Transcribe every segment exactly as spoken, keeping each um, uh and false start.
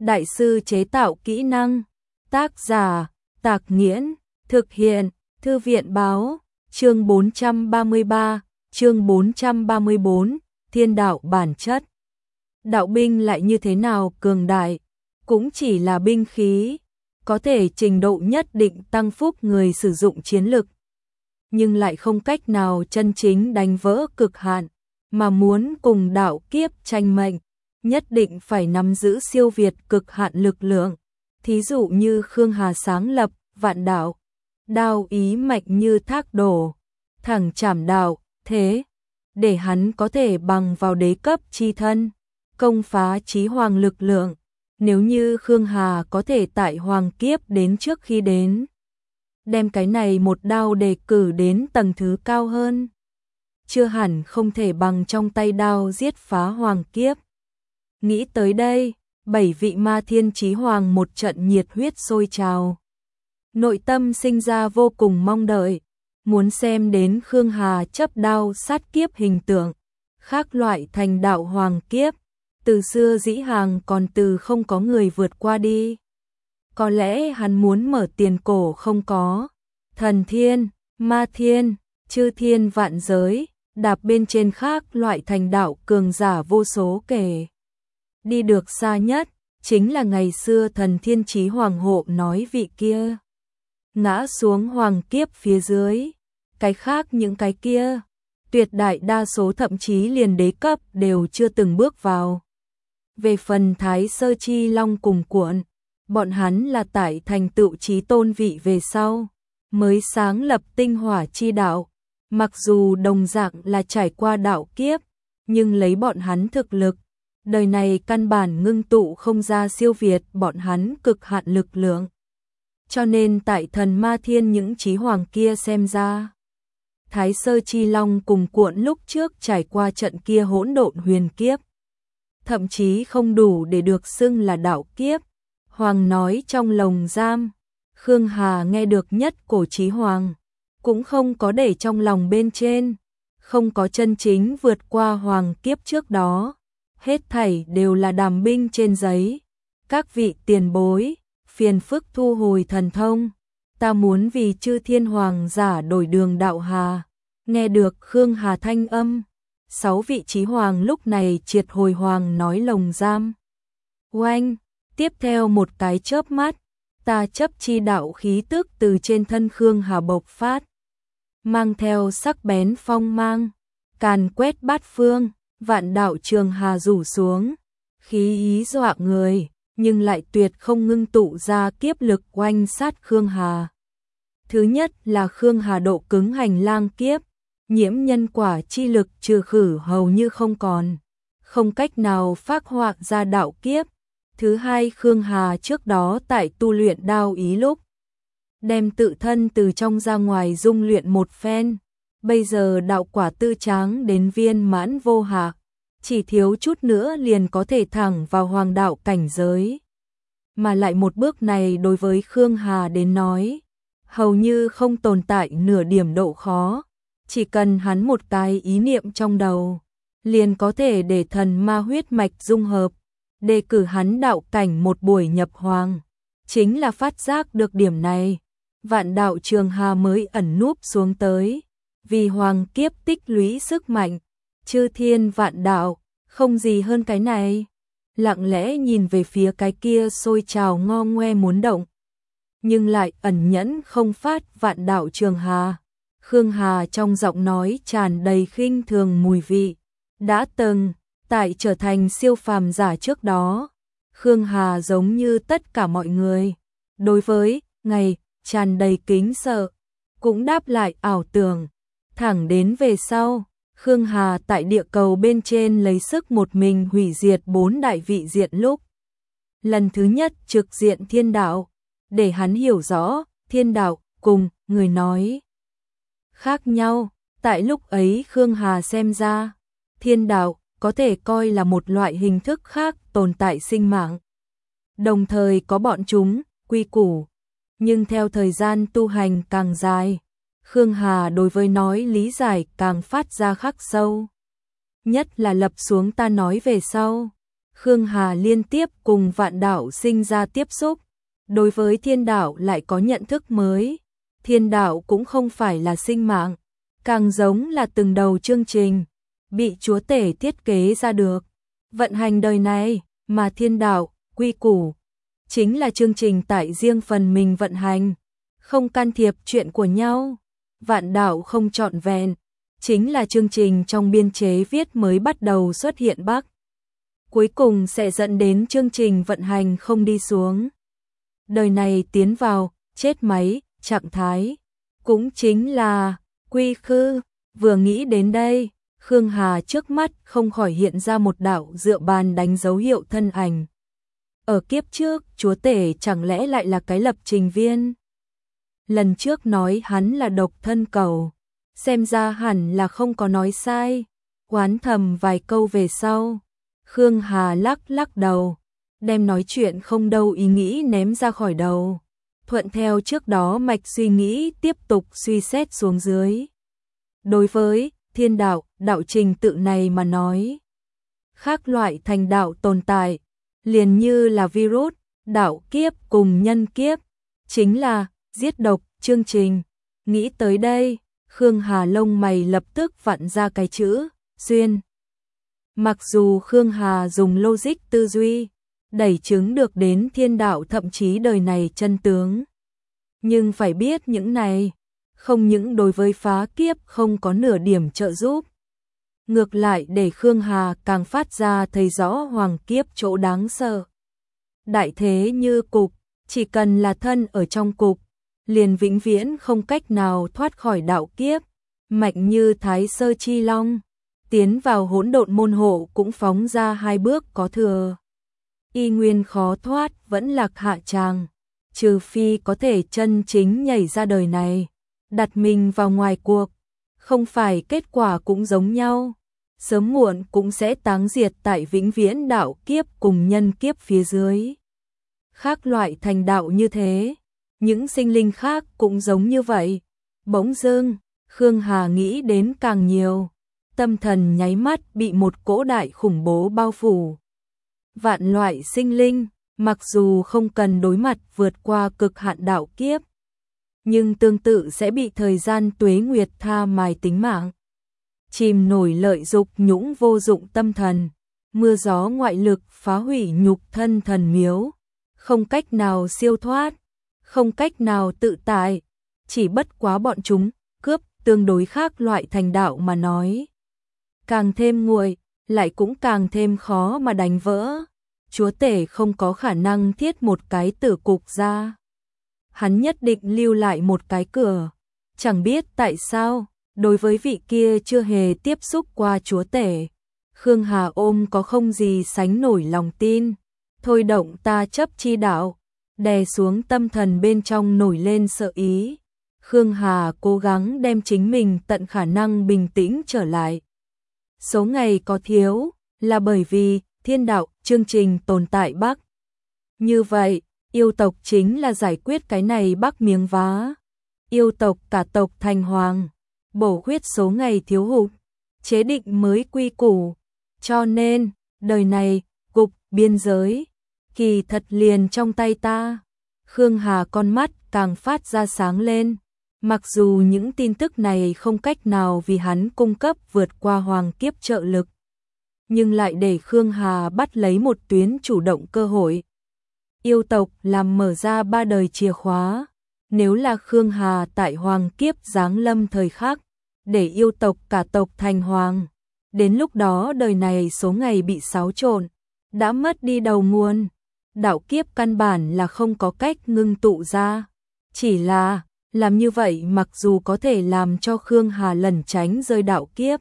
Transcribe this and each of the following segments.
Đại sư chế tạo kỹ năng. Tác giả Tạc Nghiễn. Thực hiện Thư viện Báo. Chương bốn trăm ba mươi ba. Chương bốn trăm ba mươi bốn. Thiên đạo bản chất. Đạo binh lại như thế nào cường đại, cũng chỉ là binh khí, có thể trình độ nhất định tăng phúc người sử dụng chiến lực, nhưng lại không cách nào chân chính đánh vỡ cực hạn, mà muốn cùng đạo kiếp tranh mệnh, nhất định phải nắm giữ siêu việt cực hạn lực lượng. Thí dụ như Khương Hà sáng lập Vạn Đạo, đao ý mạch như thác đổ, thẳng chảm đạo, thế để hắn có thể bằng vào đế cấp chi thân, công phá chí hoàng lực lượng. Nếu như Khương Hà có thể tại hoàng kiếp đến trước khi đến, đem cái này một đao đề cử đến tầng thứ cao hơn, chưa hẳn không thể bằng trong tay đao giết phá hoàng kiếp. Nghĩ tới đây, bảy vị ma thiên chí hoàng một trận nhiệt huyết sôi trào. Nội tâm sinh ra vô cùng mong đợi, muốn xem đến Khương Hà chấp đao sát kiếp hình tượng, khác loại thành đạo hoàng kiếp. Từ xưa dĩ hàng còn từ không có người vượt qua đi. Có lẽ hắn muốn mở tiền cổ không có. Thần thiên, ma thiên, chư thiên vạn giới, đạp bên trên khác loại thành đạo cường giả vô số kể. Đi được xa nhất, chính là ngày xưa thần thiên chí hoàng hộ nói vị kia. Ngã xuống hoàng kiếp phía dưới. Cái khác những cái kia, tuyệt đại đa số thậm chí liền đế cấp đều chưa từng bước vào. Về phần Thái Sơ Chi Long cùng cuộn, bọn hắn là tại thành tựu chí tôn vị về sau, mới sáng lập tinh hỏa chi đạo. Mặc dù đồng dạng là trải qua đạo kiếp, nhưng lấy bọn hắn thực lực, đời này căn bản ngưng tụ không ra siêu việt bọn hắn cực hạn lực lượng. Cho nên tại thần ma thiên những chí hoàng kia xem ra, Thái Sơ Chi Long cùng cuộn lúc trước trải qua trận kia hỗn độn huyền kiếp, thậm chí không đủ để được xưng là đạo kiếp. Hoàng nói trong lồng giam, Khương Hà nghe được nhất cổ chí hoàng, cũng không có để trong lòng bên trên, không có chân chính vượt qua hoàng kiếp trước đó, hết thảy đều là đàm binh trên giấy. Các vị tiền bối, phiền phức thu hồi thần thông, ta muốn vì chư thiên hoàng giả đổi đường đạo hà. Nghe được Khương Hà thanh âm, sáu vị chí hoàng lúc này triệt hồi hoàng nói lồng giam. Oanh, tiếp theo một cái chớp mắt, ta chấp chi đạo khí tức từ trên thân Khương Hà bộc phát, mang theo sắc bén phong mang, càn quét bát phương. Vạn đạo trường hà rủ xuống, khí ý dọa người, nhưng lại tuyệt không ngưng tụ ra kiếp lực oanh sát Khương Hà. Thứ nhất là Khương Hà độ cứng hành lang kiếp, nhiễm nhân quả chi lực trừ khử hầu như không còn, không cách nào phác họa ra đạo kiếp. Thứ hai, Khương Hà trước đó tại tu luyện đao ý lúc, đem tự thân từ trong ra ngoài dung luyện một phen, bây giờ đạo quả tư tráng đến viên mãn vô hạ, chỉ thiếu chút nữa liền có thể thẳng vào hoàng đạo cảnh giới. Mà lại một bước này đối với Khương Hà đến nói, hầu như không tồn tại nửa điểm độ khó, chỉ cần hắn một cái ý niệm trong đầu, liền có thể để thần ma huyết mạch dung hợp, đề cử hắn đạo cảnh một buổi nhập hoàng. Chính là phát giác được điểm này, Vạn đạo trường hà mới ẩn núp xuống tới, vì hoàng kiếp tích lũy sức mạnh, chư thiên vạn đạo, không gì hơn cái này. Lặng lẽ nhìn về phía cái kia sôi trào ngo ngoe muốn động, nhưng lại ẩn nhẫn không phát vạn đạo trường hà. Khương Hà trong giọng nói tràn đầy khinh thường mùi vị. Đã từng, tại trở thành siêu phàm giả trước đó, Khương Hà giống như tất cả mọi người, đối với ngày tràn đầy kính sợ, cũng đáp lại ảo tưởng. Thẳng đến về sau, Khương Hà tại địa cầu bên trên lấy sức một mình hủy diệt bốn đại vị diện lúc. Lần thứ nhất trực diện thiên đạo, để hắn hiểu rõ, thiên đạo cùng người nói khác nhau. Tại lúc ấy Khương Hà xem ra, thiên đạo có thể coi là một loại hình thức khác tồn tại sinh mạng. Đồng thời có bọn chúng, quy củ. Nhưng theo thời gian tu hành càng dài, Khương Hà đối với nói lý giải càng phát ra khắc sâu. Nhất là lập xuống ta nói về sau, Khương Hà liên tiếp cùng vạn đạo sinh ra tiếp xúc, đối với thiên đạo lại có nhận thức mới. Thiên đạo cũng không phải là sinh mạng, càng giống là từng đầu chương trình, bị chúa tể thiết kế ra được. Vận hành đời này, mà thiên đạo, quy củ, chính là chương trình tại riêng phần mình vận hành, không can thiệp chuyện của nhau. Vạn đạo không trọn vẹn, chính là chương trình trong biên chế viết mới bắt đầu xuất hiện bắc. Cuối cùng sẽ dẫn đến chương trình vận hành không đi xuống. Đời này tiến vào, chết máy, trạng thái. Cũng chính là, quy khư. Vừa nghĩ đến đây, Khương Hà trước mắt không khỏi hiện ra một đạo dựa bàn đánh dấu hiệu thân ảnh. Ở kiếp trước, chúa tể chẳng lẽ lại là cái lập trình viên? Lần trước nói hắn là độc thân cầu, xem ra hẳn là không có nói sai. Oán thầm vài câu về sau, Khương Hà lắc lắc đầu, đem nói chuyện không đâu ý nghĩ ném ra khỏi đầu. Thuận theo trước đó mạch suy nghĩ tiếp tục suy xét xuống dưới. Đối với thiên đạo, đạo trình tự này mà nói, khác loại thành đạo tồn tại, liền như là virus, đạo kiếp cùng nhân kiếp, chính là giết độc chương trình. Nghĩ tới đây, Khương Hà lông mày lập tức vặn ra cái chữ xuyên. Mặc dù Khương Hà dùng logic tư duy đẩy chứng được đến thiên đạo thậm chí đời này chân tướng, nhưng phải biết những này không những đối với phá kiếp không có nửa điểm trợ giúp, ngược lại để Khương Hà càng phát ra thấy rõ hoàng kiếp chỗ đáng sợ. Đại thế như cục, chỉ cần là thân ở trong cục, liền vĩnh viễn không cách nào thoát khỏi đạo kiếp, mạnh như Thái Sơ Chi Long, tiến vào hỗn độn môn hộ cũng phóng ra hai bước có thừa. Y nguyên khó thoát vẫn lạc hạ tràng, trừ phi có thể chân chính nhảy ra đời này, đặt mình vào ngoài cuộc, không phải kết quả cũng giống nhau, sớm muộn cũng sẽ táng diệt tại vĩnh viễn đạo kiếp cùng nhân kiếp phía dưới. Khác loại thành đạo như thế, những sinh linh khác cũng giống như vậy. Bỗng dưng, Khương Hà nghĩ đến càng nhiều, tâm thần nháy mắt bị một cỗ đại khủng bố bao phủ. Vạn loại sinh linh, mặc dù không cần đối mặt vượt qua cực hạn đạo kiếp, nhưng tương tự sẽ bị thời gian tuế nguyệt tha mài tính mạng. Chìm nổi lợi dục nhũng vô dụng tâm thần, mưa gió ngoại lực phá hủy nhục thân thần miếu, không cách nào siêu thoát, không cách nào tự tại, chỉ bất quá bọn chúng cướp tương đối khác loại thành đạo mà nói. Càng thêm nguội, lại cũng càng thêm khó mà đánh vỡ. Chúa tể không có khả năng thiết một cái tử cục ra. Hắn nhất định lưu lại một cái cửa. Chẳng biết tại sao, đối với vị kia chưa hề tiếp xúc qua chúa tể, Khương Hà ôm có không gì sánh nổi lòng tin. Thôi động ta chấp chi đạo, đè xuống tâm thần bên trong nổi lên sợ ý. Khương Hà cố gắng đem chính mình tận khả năng bình tĩnh trở lại. Số ngày có thiếu là bởi vì thiên đạo chương trình tồn tại Bắc. Như vậy, yêu tộc chính là giải quyết cái này Bắc miếng vá. Yêu tộc cả tộc thành hoàng, bổ khuyết số ngày thiếu hụt, chế định mới quy củ. Cho nên, đời này, cục biên giới, kỳ thật liền trong tay ta. Khương Hà con mắt càng phát ra sáng lên. Mặc dù những tin tức này không cách nào vì hắn cung cấp vượt qua hoàng kiếp trợ lực, nhưng lại để Khương Hà bắt lấy một tuyến chủ động cơ hội. Yêu tộc làm mở ra ba đời chìa khóa. Nếu là Khương Hà tại hoàng kiếp giáng lâm thời khắc, để yêu tộc cả tộc thành hoàng, đến lúc đó đời này số ngày bị xáo trộn, đã mất đi đầu nguồn. Đạo kiếp căn bản là không có cách ngưng tụ ra. Chỉ là, làm như vậy mặc dù có thể làm cho Khương Hà lẩn tránh rơi đạo kiếp,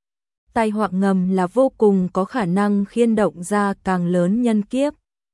tai họa ngầm là vô cùng có khả năng khiên động ra càng lớn nhân kiếp.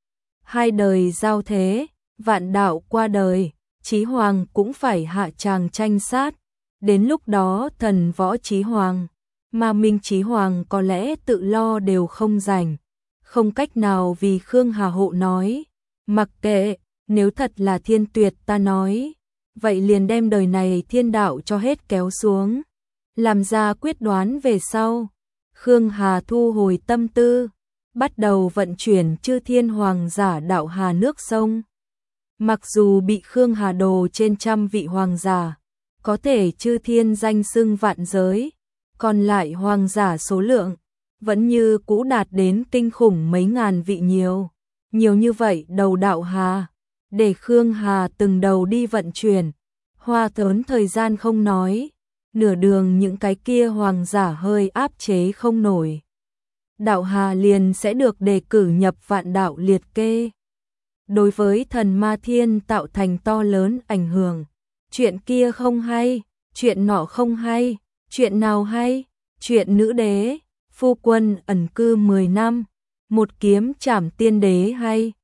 Hai đời giao thế, vạn đạo qua đời, Chí Hoàng cũng phải hạ tràng tranh sát. Đến lúc đó thần võ Chí Hoàng, mà Minh Chí Hoàng có lẽ tự lo đều không rảnh, không cách nào vì Khương Hà hộ nói. Mặc kệ, nếu thật là thiên tuyệt ta nói, vậy liền đem đời này thiên đạo cho hết kéo xuống, làm ra quyết đoán về sau. Khương Hà thu hồi tâm tư, bắt đầu vận chuyển chư thiên hoàng giả đạo hà nước sông. Mặc dù bị Khương Hà đồ trên trăm vị hoàng giả, có thể chư thiên danh xưng vạn giới, còn lại hoàng giả số lượng vẫn như cũ đạt đến kinh khủng mấy ngàn vị nhiều. Nhiều như vậy đầu đạo hà, để Khương Hà từng đầu đi vận chuyển, hoa tốn thời gian không nói, nửa đường những cái kia hoàng giả hơi áp chế không nổi. Đạo hà liền sẽ được đề cử nhập vạn đạo liệt kê. Đối với thần ma thiên tạo thành to lớn ảnh hưởng. Chuyện kia không hay, chuyện nọ không hay, chuyện nào hay, chuyện nữ đế, phu quân ẩn cư mười năm, một kiếm trảm tiên đế hay,